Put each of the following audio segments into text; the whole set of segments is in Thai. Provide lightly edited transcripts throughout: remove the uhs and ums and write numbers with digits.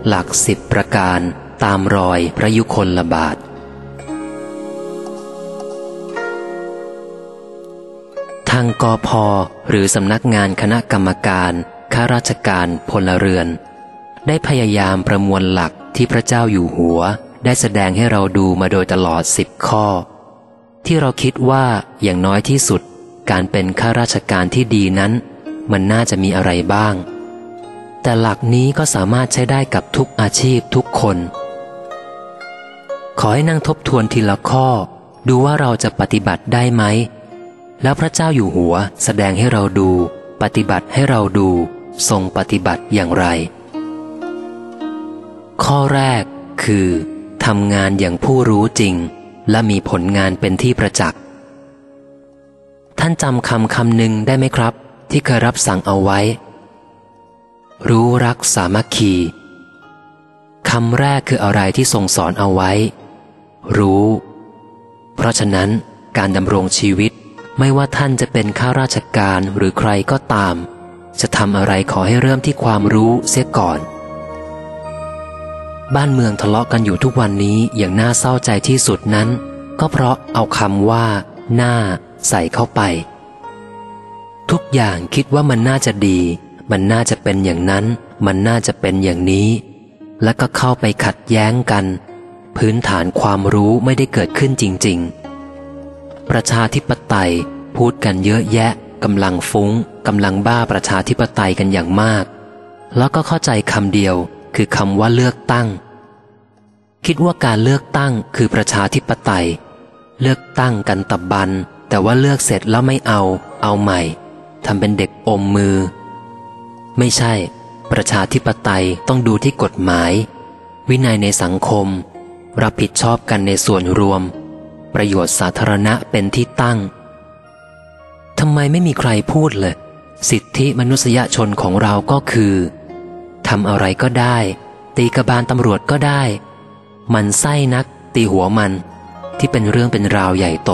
หลัก10 ประการตามรอยพระยุคลบาททางกพ.หรือสำนักงานคณะกรรมการข้าราชการพลเรือนได้พยายามประมวลหลักที่พระเจ้าอยู่หัวได้แสดงให้เราดูมาโดยตลอด10 ข้อที่เราคิดว่าอย่างน้อยที่สุดการเป็นข้าราชการที่ดีนั้นมันน่าจะมีอะไรบ้างแต่หลักนี้ก็สามารถใช้ได้กับทุกอาชีพทุกคนขอให้นั่งทบทวนทีละข้อดูว่าเราจะปฏิบัติได้ไหมแล้วพระเจ้าอยู่หัวแสดงให้เราดูปฏิบัติให้เราดูทรงปฏิบัติอย่างไรข้อแรกคือทำงานอย่างผู้รู้จริงและมีผลงานเป็นที่ประจักษ์ท่านจำคำหนึ่งได้ไหมครับที่เคยรับสั่งเอาไว้รู้รักสามัคคีคำแรกคืออะไรที่ทรงสอนเอาไว้รู้เพราะฉะนั้นการดำรงชีวิตไม่ว่าท่านจะเป็นข้าราชการหรือใครก็ตามจะทำอะไรขอให้เริ่มที่ความรู้เสียก่อนบ้านเมืองทะเลาะกันอยู่ทุกวันนี้อย่างน่าเศร้าใจที่สุดนั้นก็เพราะเอาคำว่าหน้าใส่เข้าไปทุกอย่างคิดว่ามันน่าจะดีมันน่าจะเป็นอย่างนั้นมันน่าจะเป็นอย่างนี้แล้วก็เข้าไปขัดแย้งกันพื้นฐานความรู้ไม่ได้เกิดขึ้นจริงๆประชาธิปไตยพูดกันเยอะแยะกำลังฟุ้งกำลังบ้าประชาธิปไตยกันอย่างมากแล้วก็เข้าใจคำเดียวคือคำว่าเลือกตั้งคิดว่าการเลือกตั้งคือประชาธิปไตยเลือกตั้งกันตะบันแต่ว่าเลือกเสร็จแล้วไม่เอาใหม่ทำเป็นเด็กอมมือไม่ใช่ประชาธิปไตยต้องดูที่กฎหมายวินัยในสังคมรับผิดชอบกันในส่วนรวมประโยชน์สาธารณะเป็นที่ตั้งทำไมไม่มีใครพูดเลยสิทธิมนุษยชนของเราก็คือทำอะไรก็ได้ตีกบาลตำรวจก็ได้มันไส้นักตีหัวมันที่เป็นเรื่องเป็นราวใหญ่โต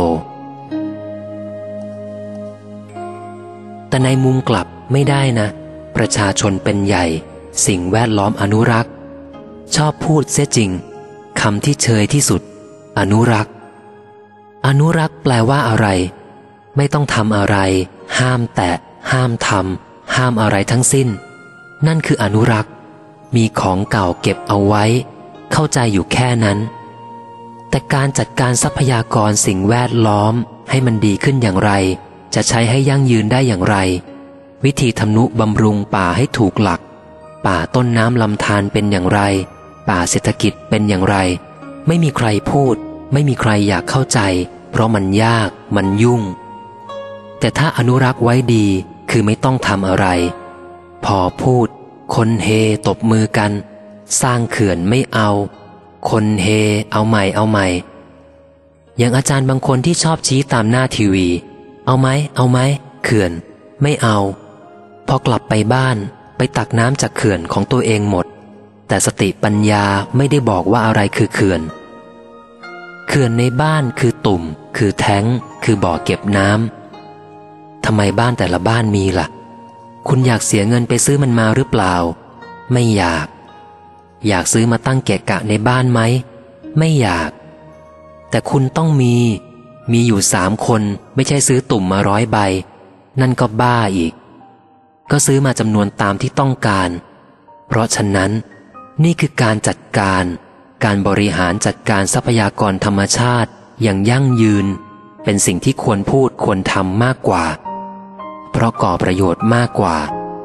แต่ในมุมกลับไม่ได้นะประชาชนเป็นใหญ่สิ่งแวดล้อมอนุรักษ์ชอบพูดเสียจริงคำที่เชยที่สุดอนุรักษ์อนุรักษ์แปลว่าอะไรไม่ต้องทำอะไรห้ามแตะห้ามทำห้ามอะไรทั้งสิ้นนั่นคืออนุรักษ์มีของเก่าเก็บเอาไว้เข้าใจอยู่แค่นั้นแต่การจัดการทรัพยากรสิ่งแวดล้อมให้มันดีขึ้นอย่างไรจะใช้ให้ยั่งยืนได้อย่างไรวิธีทำนุบำรุงป่าให้ถูกหลักป่าต้นน้ำลำธารเป็นอย่างไรป่าเศรษฐกิจเป็นอย่างไรไม่มีใครพูดไม่มีใครอยากเข้าใจเพราะมันยากมันยุ่งแต่ถ้าอนุรักษ์ไว้ดีคือไม่ต้องทำอะไรพอพูดคนเฮตบมือกันสร้างเขื่อนไม่เอาคนเฮเอาใหม่อย่างอาจารย์บางคนที่ชอบชี้ตามหน้าทีวีเอาไหมเขื่อนไม่เอาพอกลับไปบ้านไปตักน้ำจากเขื่อนของตัวเองหมดแต่สติปัญญาไม่ได้บอกว่าอะไรคือเขื่อนในบ้านคือตุ่มคือแท้งคือบ่อเก็บน้ำทำไมบ้านแต่ละบ้านมีล่ะคุณอยากเสียเงินไปซื้อมันมาหรือเปล่าไม่อยากซื้อมาตั้งเกะกะในบ้านไหมไม่อยากแต่คุณต้องมีอยู่3 คนไม่ใช่ซื้อตุ่มมา100 ใบนั่นก็บ้าอีกก็ซื้อมาจำนวนตามที่ต้องการเพราะฉะนั้นนี่คือการจัดการบริหารจัดการทรัพยากรธรรมชาติอย่างยั่งยืนเป็นสิ่งที่ควรพูดควรทำมากกว่าเพราะก่อประโยชน์มากกว่า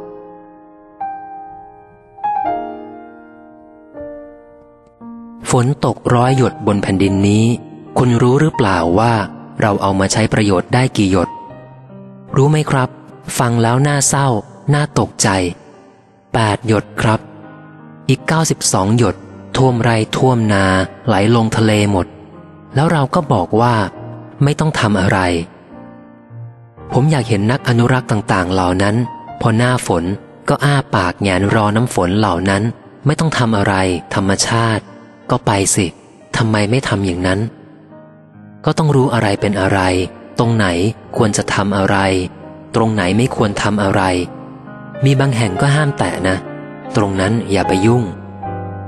ฝนตก100 หยดบนแผ่นดินนี้คุณรู้หรือเปล่าว่าเราเอามาใช้ประโยชน์ได้กี่หยดรู้ไหมครับฟังแล้วน่าเศร้าน่าตกใจ8 หยดครับอีก92 หยดท่วมไร่ท่วมนาไหลลงทะเลหมดแล้วเราก็บอกว่าไม่ต้องทำอะไรผมอยากเห็นนักอนุรักษ์ต่างๆเหล่านั้นพอหน้าฝนก็อ้าปากแหงนรอน้ำฝนเหล่านั้นไม่ต้องทำอะไรธรรมชาติก็ไปสิทำไมไม่ทำอย่างนั้นก็ต้องรู้อะไรเป็นอะไรตรงไหนควรจะทำอะไรตรงไหนไม่ควรทำอะไรมีบางแห่งก็ห้ามแตะนะตรงนั้นอย่าไปยุ่ง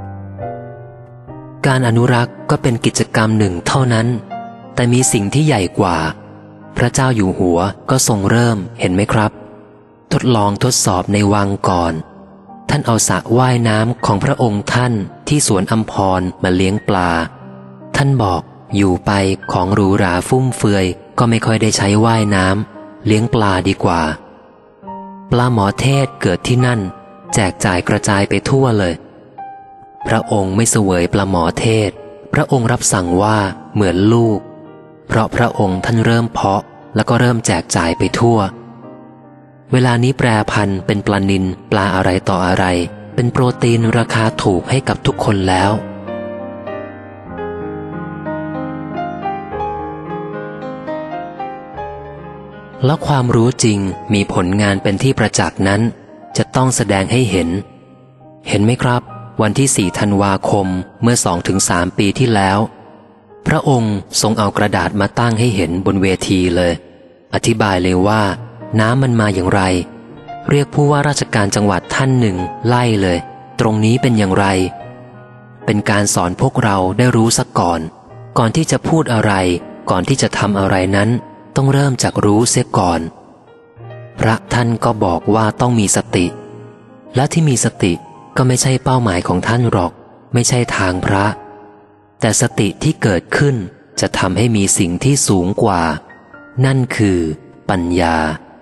การอนุรักษ์ก็เป็นกิจกรรมหนึ่งเท่านั้นแต่มีสิ่งที่ใหญ่กว่าพระเจ้าอยู่หัวก็ทรงเริ่มเห็นไหมครับทดลองทดสอบในวังก่อนท่านเอาสระว่ายน้ำของพระองค์ท่านที่สวนอัมพรมาเลี้ยงปลาท่านบอกอยู่ไปของหรูหราฟุ่มเฟือยก็ไม่ค่อยได้ใช้ว่ายน้ำเลี้ยงปลาดีกว่าปลาหมอเทศเกิดที่นั่นแจกจ่ายกระจายไปทั่วเลยพระองค์ไม่เสวยปลาหมอเทศพระองค์รับสั่งว่าเหมือนลูกเพราะพระองค์ท่านเริ่มเพาะแล้วก็เริ่มแจกจ่ายไปทั่วเวลานี้แปรพันธุ์เป็นปลานิลปลาอะไรต่ออะไรเป็นโปรตีนราคาถูกให้กับทุกคนแล้วและความรู้จริงมีผลงานเป็นที่ประจักษ์นั้นจะต้องแสดงให้เห็นไหมครับวันที่4 ธันวาคมเมื่อ 2-3 ปีที่แล้วพระองค์ทรงเอากระดาษมาตั้งให้เห็นบนเวทีเลยอธิบายเลยว่าน้ำมันมาอย่างไรเรียกผู้ว่าราชการจังหวัดท่านหนึ่งไล่เลยตรงนี้เป็นอย่างไรเป็นการสอนพวกเราได้รู้ซะก่อนที่จะพูดอะไรก่อนที่จะทำอะไรนั้นต้องเริ่มจากรู้เสียก่อนพระท่านก็บอกว่าต้องมีสติและที่มีสติก็ไม่ใช่เป้าหมายของท่านหรอกไม่ใช่ทางพระแต่สติที่เกิดขึ้นจะทำให้มีสิ่งที่สูงกว่านั่นคือปัญญา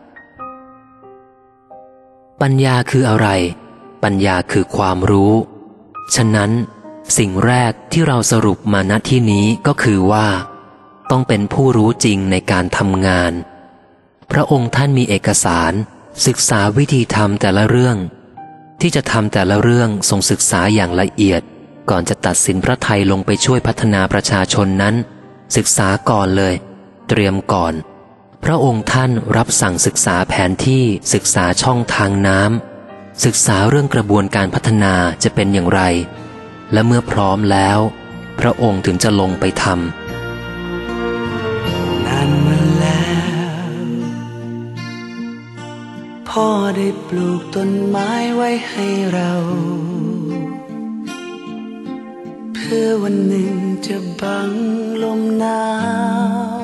ปัญญาคืออะไรปัญญาคือความรู้ฉะนั้นสิ่งแรกที่เราสรุปมาณที่นี้ก็คือว่าต้องเป็นผู้รู้จริงในการทำงานพระองค์ท่านมีเอกสารศึกษาวิธีทำแต่ละเรื่องที่จะทำแต่ละเรื่องทรงศึกษาอย่างละเอียดก่อนจะตัดสินพระทัยลงไปช่วยพัฒนาประชาชนนั้นศึกษาก่อนเลยเตรียมก่อนพระองค์ท่านรับสั่งศึกษาแผนที่ศึกษาช่องทางน้ำศึกษาเรื่องกระบวนการพัฒนาจะเป็นอย่างไรและเมื่อพร้อมแล้วพระองค์ถึงจะลงไปทำนานมาแล้วพ่อได้ปลูกต้นไม้ไว้ให้เราเพื่อวันหนึ่งจะบังลมหนาว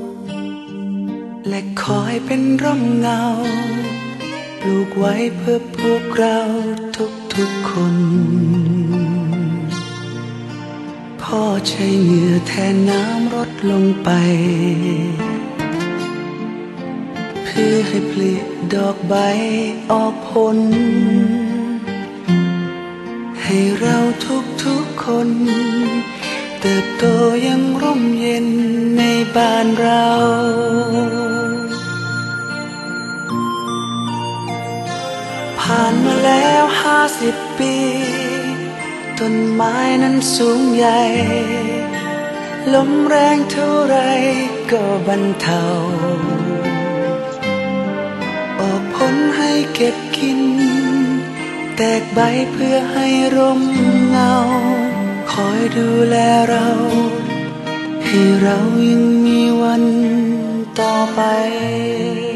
และคอยเป็นร่มเงาปลูกไว้เพื่อพวกเราทุกๆคนพ่อใช้เหงื่อแทนน้ำรดลงไปเพื่อให้ผลิดอกใบออกผลให้เราทุกคนเติบโตยังร่มเย็นในบ้านเราผ่านมาแล้ว50 ปีต้นไม้นั้นสูงใหญ่ลมแรงเท่าไรก็บรรเทาออกผลให้เก็บกินแตกใบเพื่อให้ร่มเงาคอยดูแลเราให้เรายังมีวันต่อไป